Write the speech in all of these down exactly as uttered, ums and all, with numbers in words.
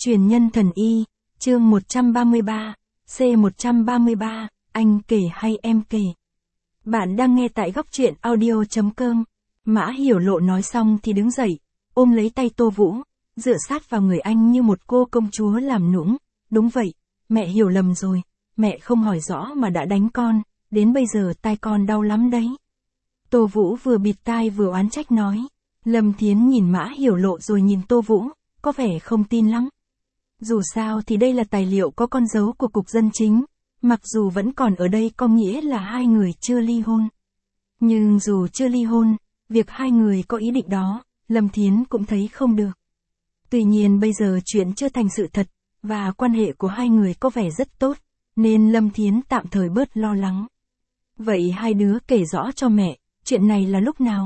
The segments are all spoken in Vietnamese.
Truyền nhân thần y, chương một trăm ba mươi ba, C một trăm ba mươi ba, anh kể hay em kể. Bạn đang nghe tại góc truyện audio chấm com. Mã Hiểu Lộ nói xong thì đứng dậy, ôm lấy tay Tô Vũ, dựa sát vào người anh như một cô công chúa làm nũng. Đúng vậy, mẹ hiểu lầm rồi, mẹ không hỏi rõ mà đã đánh con, đến bây giờ tai con đau lắm đấy. Tô Vũ vừa bịt tai vừa oán trách nói. Lâm Thiến nhìn Mã Hiểu Lộ rồi nhìn Tô Vũ, có vẻ không tin lắm. Dù sao thì đây là tài liệu có con dấu của Cục Dân Chính, mặc dù vẫn còn ở đây có nghĩa là hai người chưa ly hôn. Nhưng dù chưa ly hôn, việc hai người có ý định đó, Lâm Thiến cũng thấy không được. Tuy nhiên bây giờ chuyện chưa thành sự thật, và quan hệ của hai người có vẻ rất tốt, nên Lâm Thiến tạm thời bớt lo lắng. Vậy hai đứa kể rõ cho mẹ, chuyện này là lúc nào?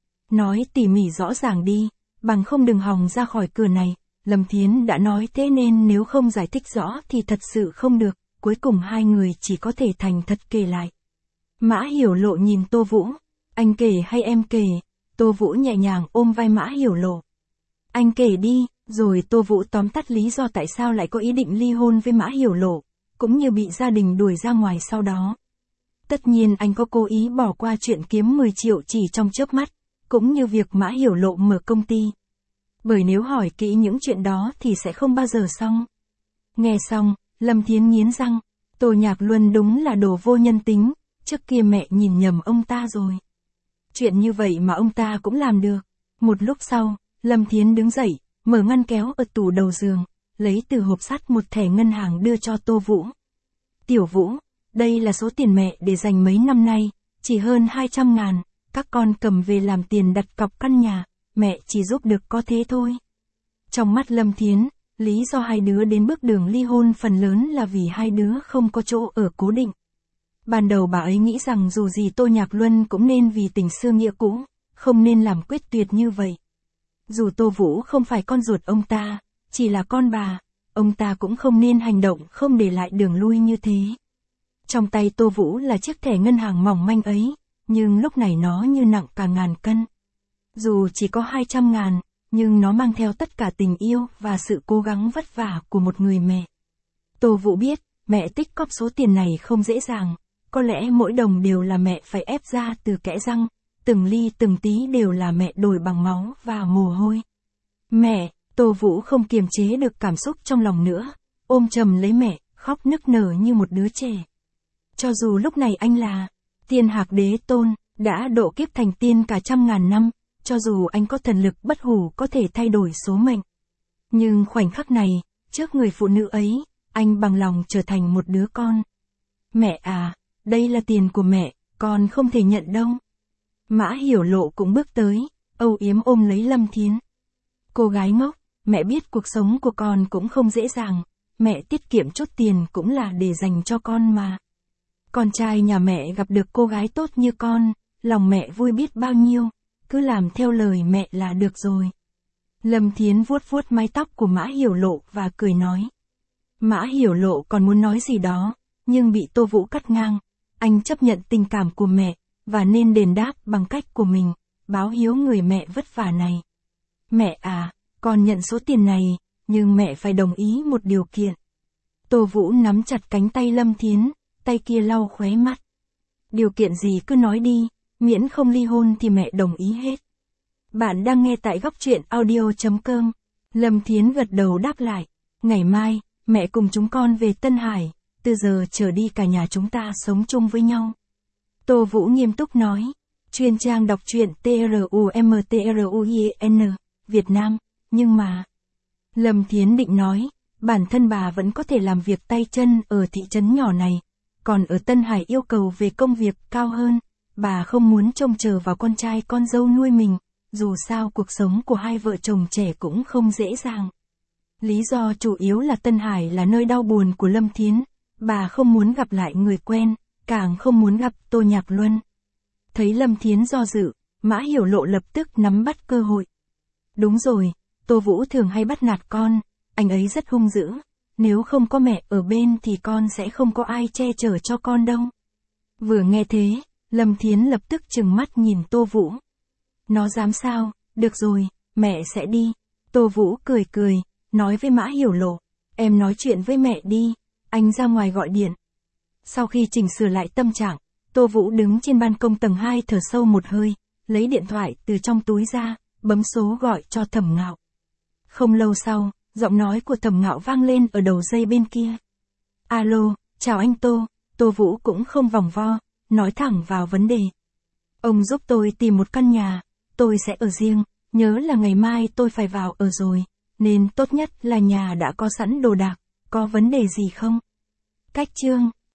Nói tỉ mỉ rõ ràng đi, bằng không đừng hòng ra khỏi cửa này. Lâm Thiến đã nói thế nên nếu không giải thích rõ thì thật sự không được, cuối cùng hai người chỉ có thể thành thật kể lại. Mã Hiểu Lộ nhìn Tô Vũ, anh kể hay em kể? Tô Vũ nhẹ nhàng ôm vai Mã Hiểu Lộ. Anh kể đi, rồi Tô Vũ tóm tắt lý do tại sao lại có ý định ly hôn với Mã Hiểu Lộ, cũng như bị gia đình đuổi ra ngoài sau đó. Tất nhiên anh có cố ý bỏ qua chuyện kiếm mười triệu chỉ trong chớp mắt, cũng như việc Mã Hiểu Lộ mở công ty. Bởi nếu hỏi kỹ những chuyện đó thì sẽ không bao giờ xong. Nghe xong, Lâm Thiến nghiến răng, Tô Nhạc Luân đúng là đồ vô nhân tính, trước kia mẹ nhìn nhầm ông ta rồi. Chuyện như vậy mà ông ta cũng làm được. Một lúc sau, Lâm Thiến đứng dậy, mở ngăn kéo ở tủ đầu giường, lấy từ hộp sắt một thẻ ngân hàng đưa cho Tô Vũ. Tiểu Vũ, đây là số tiền mẹ để dành mấy năm nay, chỉ hơn hai trăm ngàn, các con cầm về làm tiền đặt cọc căn nhà. Mẹ chỉ giúp được có thế thôi. Trong mắt Lâm Thiến, lý do hai đứa đến bước đường ly hôn phần lớn là vì hai đứa không có chỗ ở cố định. Ban đầu bà ấy nghĩ rằng dù gì Tô Nhạc Luân cũng nên vì tình xưa nghĩa cũ, không nên làm quyết tuyệt như vậy. Dù Tô Vũ không phải con ruột ông ta, chỉ là con bà, ông ta cũng không nên hành động không để lại đường lui như thế. Trong tay Tô Vũ là chiếc thẻ ngân hàng mỏng manh ấy, nhưng lúc này nó như nặng cả ngàn cân. Dù chỉ có hai trăm ngàn, nhưng nó mang theo tất cả tình yêu và sự cố gắng vất vả của một người mẹ. Tô Vũ biết, mẹ tích cóp số tiền này không dễ dàng, có lẽ mỗi đồng đều là mẹ phải ép ra từ kẽ răng, từng ly từng tí đều là mẹ đổi bằng máu và mồ hôi. Mẹ, Tô Vũ không kiềm chế được cảm xúc trong lòng nữa, ôm chầm lấy mẹ, khóc nức nở như một đứa trẻ. Cho dù lúc này anh là Tiên Hạc Đế Tôn, đã độ kiếp thành tiên cả trăm ngàn năm, cho dù anh có thần lực bất hủ có thể thay đổi số mệnh. Nhưng khoảnh khắc này, trước người phụ nữ ấy, anh bằng lòng trở thành một đứa con. Mẹ à, đây là tiền của mẹ, con không thể nhận đâu. Mã Hiểu Lộ cũng bước tới, âu yếm ôm lấy Lâm Thiến. Cô gái ngốc, mẹ biết cuộc sống của con cũng không dễ dàng, mẹ tiết kiệm chút tiền cũng là để dành cho con mà. Con trai nhà mẹ gặp được cô gái tốt như con, lòng mẹ vui biết bao nhiêu. Cứ làm theo lời mẹ là được rồi. Lâm Thiến vuốt vuốt mái tóc của Mã Hiểu Lộ và cười nói. Mã Hiểu Lộ còn muốn nói gì đó, nhưng bị Tô Vũ cắt ngang. Anh chấp nhận tình cảm của mẹ, và nên đền đáp bằng cách của mình, báo hiếu người mẹ vất vả này. Mẹ à, con nhận số tiền này, nhưng mẹ phải đồng ý một điều kiện. Tô Vũ nắm chặt cánh tay Lâm Thiến, tay kia lau khóe mắt. Điều kiện gì cứ nói đi. Miễn không ly hôn thì mẹ đồng ý hết. Bạn đang nghe tại góc truyện audio chấm com. Lâm Thiến gật đầu đáp lại. Ngày mai, mẹ cùng chúng con về Tân Hải, từ giờ trở đi cả nhà chúng ta sống chung với nhau. Tô Vũ nghiêm túc nói. Chuyên trang đọc truyện TRUMTRUIN, Việt Nam, nhưng mà... Lâm Thiến định nói, bản thân bà vẫn có thể làm việc tay chân ở thị trấn nhỏ này, còn ở Tân Hải yêu cầu về công việc cao hơn. Bà không muốn trông chờ vào con trai con dâu nuôi mình, dù sao cuộc sống của hai vợ chồng trẻ cũng không dễ dàng. Lý do chủ yếu là Tân Hải là nơi đau buồn của Lâm Thiến, bà không muốn gặp lại người quen, càng không muốn gặp Tô Nhạc Luân. Thấy Lâm Thiến do dự, Mã Hiểu Lộ lập tức nắm bắt cơ hội. Đúng rồi, Tô Vũ thường hay bắt nạt con, anh ấy rất hung dữ, nếu không có mẹ ở bên thì con sẽ không có ai che chở cho con đâu. Vừa nghe thế, Lâm Thiến lập tức trừng mắt nhìn Tô Vũ. Nó dám sao, được rồi, mẹ sẽ đi. Tô Vũ cười cười, nói với Mã Hiểu Lộ, em nói chuyện với mẹ đi, anh ra ngoài gọi điện. Sau khi chỉnh sửa lại tâm trạng, Tô Vũ đứng trên ban công tầng hai thở sâu một hơi, lấy điện thoại từ trong túi ra, bấm số gọi cho Thẩm Ngạo. Không lâu sau, giọng nói của Thẩm Ngạo vang lên ở đầu dây bên kia. Alo, chào anh Tô, Tô Vũ cũng không vòng vo, nói thẳng vào vấn đề. Ông giúp tôi tìm một căn nhà, tôi sẽ ở riêng, nhớ là ngày mai tôi phải vào ở rồi, nên tốt nhất là nhà đã có sẵn đồ đạc, có vấn đề gì không? Cách chương